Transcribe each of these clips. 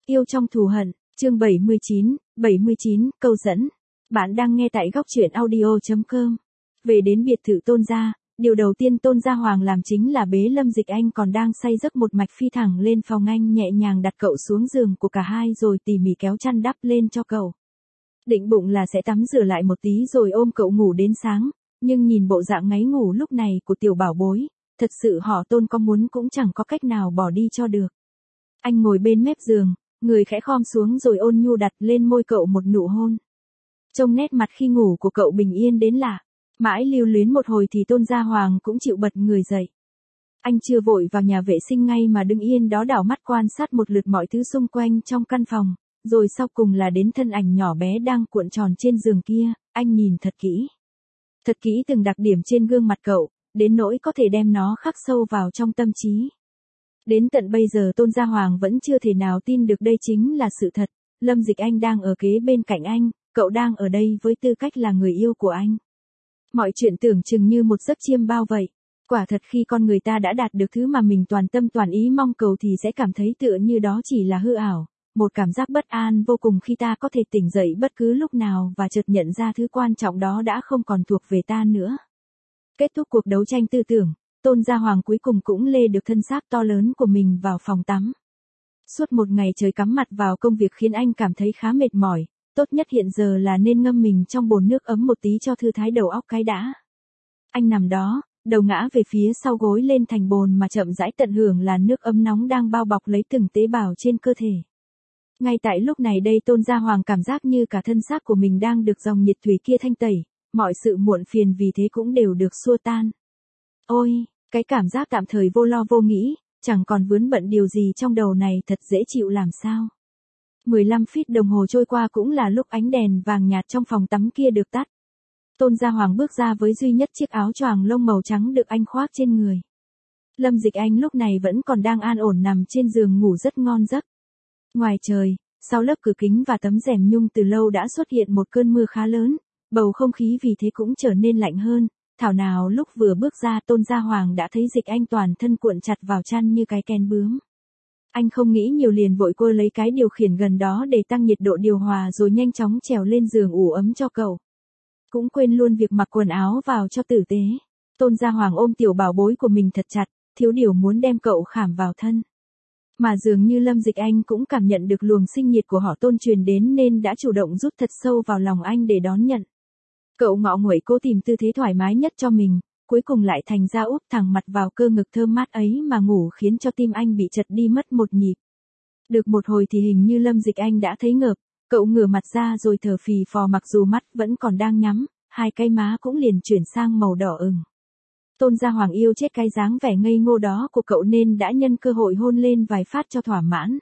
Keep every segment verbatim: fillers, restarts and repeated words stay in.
Yêu trong thù hận, chương bảy mươi chín, bảy mươi chín, câu dẫn. Bạn đang nghe tại góc truyện audio chấm com. Về đến biệt thự Tôn gia, điều đầu tiên Tôn Gia Hoàng làm chính là bế Lâm Dịch Anh còn đang say giấc một mạch phi thẳng lên phòng anh, nhẹ nhàng đặt cậu xuống giường của cả hai rồi tỉ mỉ kéo chăn đắp lên cho cậu. Định bụng là sẽ tắm rửa lại một tí rồi ôm cậu ngủ đến sáng, nhưng nhìn bộ dạng ngáy ngủ lúc này của tiểu bảo bối, thật sự họ Tôn có muốn cũng chẳng có cách nào bỏ đi cho được. Anh ngồi bên mép giường, người khẽ khom xuống rồi ôn nhu đặt lên môi cậu một nụ hôn. Trông nét mặt khi ngủ của cậu bình yên đến lạ, mãi lưu luyến một hồi thì Tôn Gia Hoàng cũng chịu bật người dậy. Anh chưa vội vào nhà vệ sinh ngay mà đứng yên đó đảo mắt quan sát một lượt mọi thứ xung quanh trong căn phòng, rồi sau cùng là đến thân ảnh nhỏ bé đang cuộn tròn trên giường kia, anh nhìn thật kỹ. Thật kỹ từng đặc điểm trên gương mặt cậu, đến nỗi có thể đem nó khắc sâu vào trong tâm trí. Đến tận bây giờ Tôn Gia Hoàng vẫn chưa thể nào tin được đây chính là sự thật, Lâm Dịch Anh đang ở kế bên cạnh anh, cậu đang ở đây với tư cách là người yêu của anh. Mọi chuyện tưởng chừng như một giấc chiêm bao vậy. Quả thật khi con người ta đã đạt được thứ mà mình toàn tâm toàn ý mong cầu thì sẽ cảm thấy tựa như đó chỉ là hư ảo, một cảm giác bất an vô cùng khi ta có thể tỉnh dậy bất cứ lúc nào và chợt nhận ra thứ quan trọng đó đã không còn thuộc về ta nữa. Kết thúc cuộc đấu tranh tư tưởng, Tôn Gia Hoàng cuối cùng cũng lê được thân xác to lớn của mình vào phòng tắm. Suốt một ngày trời cắm mặt vào công việc khiến anh cảm thấy khá mệt mỏi, tốt nhất hiện giờ là nên ngâm mình trong bồn nước ấm một tí cho thư thái đầu óc cái đã. Anh nằm đó, đầu ngã về phía sau gối lên thành bồn mà chậm rãi tận hưởng làn nước ấm nóng đang bao bọc lấy từng tế bào trên cơ thể. Ngay tại lúc này đây Tôn Gia Hoàng cảm giác như cả thân xác của mình đang được dòng nhiệt thủy kia thanh tẩy, mọi sự muộn phiền vì thế cũng đều được xua tan. Ôi, cái cảm giác tạm thời vô lo vô nghĩ, chẳng còn vướng bận điều gì trong đầu này thật dễ chịu làm sao. mười lăm phút đồng hồ trôi qua cũng là lúc ánh đèn vàng nhạt trong phòng tắm kia được tắt. Tôn Gia Hoàng bước ra với duy nhất chiếc áo choàng lông màu trắng được anh khoác trên người. Lâm Dịch Anh lúc này vẫn còn đang an ổn nằm trên giường ngủ rất ngon giấc. Ngoài trời, sau lớp cửa kính và tấm rèm nhung từ lâu đã xuất hiện một cơn mưa khá lớn, bầu không khí vì thế cũng trở nên lạnh hơn. Thảo nào lúc vừa bước ra Tôn Gia Hoàng đã thấy Dịch Anh toàn thân cuộn chặt vào chăn như cái ken bướm. Anh không nghĩ nhiều liền vội quơ lấy cái điều khiển gần đó để tăng nhiệt độ điều hòa rồi nhanh chóng trèo lên giường ủ ấm cho cậu. Cũng quên luôn việc mặc quần áo vào cho tử tế. Tôn Gia Hoàng ôm tiểu bảo bối của mình thật chặt, thiếu điều muốn đem cậu khảm vào thân. Mà dường như Lâm Dịch Anh cũng cảm nhận được luồng sinh nhiệt của họ Tôn truyền đến nên đã chủ động rút thật sâu vào lòng anh để đón nhận. Cậu ngọ nguậy cố tìm tư thế thoải mái nhất cho mình, cuối cùng lại thành ra úp thẳng mặt vào cơ ngực thơm mát ấy mà ngủ khiến cho tim anh bị chật đi mất một nhịp. Được một hồi thì hình như Lâm Dịch Anh đã thấy ngợp, cậu ngửa mặt ra rồi thở phì phò mặc dù mắt vẫn còn đang nhắm, hai cái má cũng liền chuyển sang màu đỏ ửng. Tôn Gia Hoàng yêu chết cái dáng vẻ ngây ngô đó của cậu nên đã nhân cơ hội hôn lên vài phát cho thỏa mãn.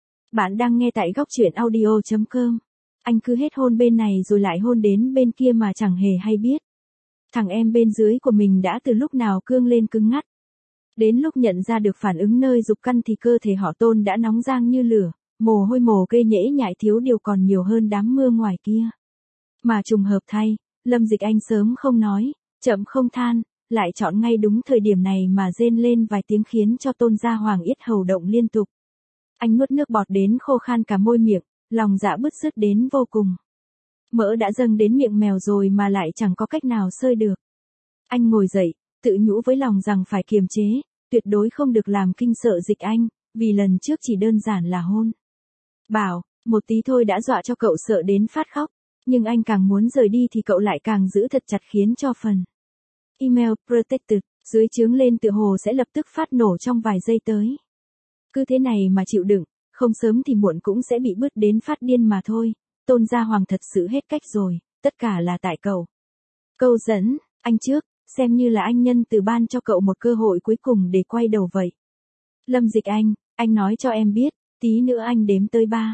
Bạn đang nghe tại góc truyện audio chấm com. Anh cứ hết hôn bên này rồi lại hôn đến bên kia mà chẳng hề hay biết. Thằng em bên dưới của mình đã từ lúc nào cương lên cứng ngắt. Đến lúc nhận ra được phản ứng nơi dục căn thì cơ thể họ Tôn đã nóng rang như lửa, mồ hôi mồ kê nhễ nhại thiếu điều còn nhiều hơn đám mưa ngoài kia. Mà trùng hợp thay, Lâm Dịch Anh sớm không nói, chậm không than, lại chọn ngay đúng thời điểm này mà rên lên vài tiếng khiến cho Tôn Gia Hoàng yết hầu động liên tục. Anh nuốt nước bọt đến khô khan cả môi miệng, lòng dạ bứt rứt đến vô cùng. Mỡ đã dâng đến miệng mèo rồi mà lại chẳng có cách nào xơi được. Anh ngồi dậy, tự nhủ với lòng rằng phải kiềm chế, tuyệt đối không được làm kinh sợ Dịch Anh, vì lần trước chỉ đơn giản là hôn. Bảo, một tí thôi đã dọa cho cậu sợ đến phát khóc, nhưng anh càng muốn rời đi thì cậu lại càng giữ thật chặt khiến cho phần email protected dưới chướng lên tựa hồ sẽ lập tức phát nổ trong vài giây tới. Cứ thế này mà chịu đựng, không sớm thì muộn cũng sẽ bị bứt đến phát điên mà thôi. Tôn Gia Hoàng thật sự hết cách rồi, tất cả là tại cậu. Câu dẫn, anh trước, xem như là anh nhân từ ban cho cậu một cơ hội cuối cùng để quay đầu vậy. Lâm Dịch Anh, anh nói cho em biết, tí nữa anh đếm tới ba.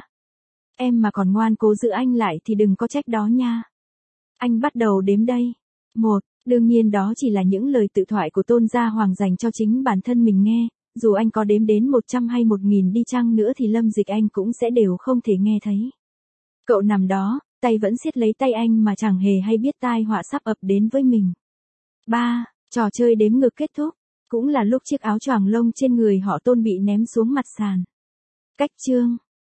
Em mà còn ngoan cố giữ anh lại thì đừng có trách đó nha. Anh bắt đầu đếm đây. Một, đương nhiên đó chỉ là những lời tự thoại của Tôn Gia Hoàng dành cho chính bản thân mình nghe. Dù anh có đếm đến một trăm hay một nghìn đi chăng nữa thì Lâm Dịch Anh cũng sẽ đều không thể nghe thấy. Cậu nằm đó, tay vẫn siết lấy tay anh mà chẳng hề hay biết tai họa sắp ập đến với mình. Ba, trò chơi đếm ngược kết thúc, cũng là lúc chiếc áo choàng lông trên người họ Tôn bị ném xuống mặt sàn. Cách chương